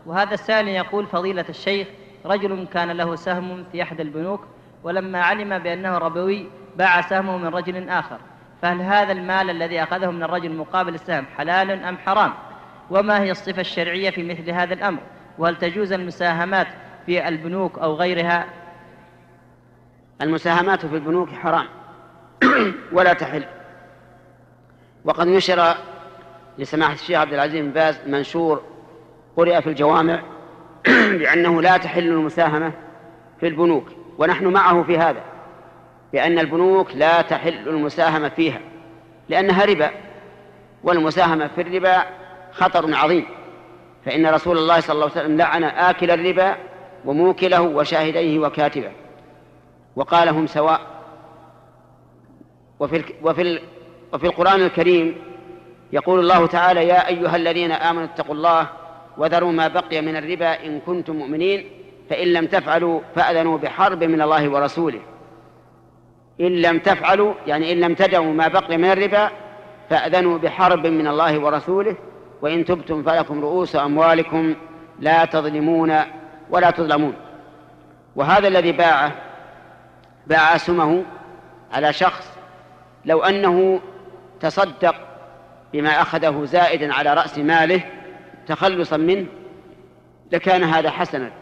وهذا السائل يقول: فضيلة الشيخ، رجل كان له سهم في أحد البنوك، ولما علم بأنه ربوي باع سهمه من رجل آخر، فهل هذا المال الذي أخذه من الرجل مقابل السهم حلال أم حرام؟ وما هي الصفة الشرعية في مثل هذا الأمر؟ وهل تجوز المساهمات في البنوك أو غيرها؟ المساهمات في البنوك حرام ولا تحل. وقد نشر لسماحة الشيخ عبد العزيز بن باز منشور قرئ في الجوامع بأنه لا تحل المساهمة في البنوك، ونحن معه في هذا، بأن البنوك لا تحل المساهمة فيها لأنها ربا، والمساهمة في الربا خطر عظيم، فإن رسول الله صلى الله عليه وسلم لعن آكل الربا وموكله وشاهديه وكاتبه وقال هم سواء. وفي القرآن الكريم يقول الله تعالى: يا أيها الذين آمنوا اتقوا الله وذروا ما بقي من الربا إن كنتم مؤمنين فإن لم تفعلوا فأذنوا بحرب من الله ورسوله. إن لم تفعلوا يعني إن لم تدعوا ما بقي من الربا فأذنوا بحرب من الله ورسوله، وإن تبتم فلكم رؤوس أموالكم لا تظلمون ولا تظلمون. وهذا الذي باع أسهمه على شخص لو أنه تصدق بما أخذه زائدا على رأس ماله تخلصا منه لكان هذا حسنا،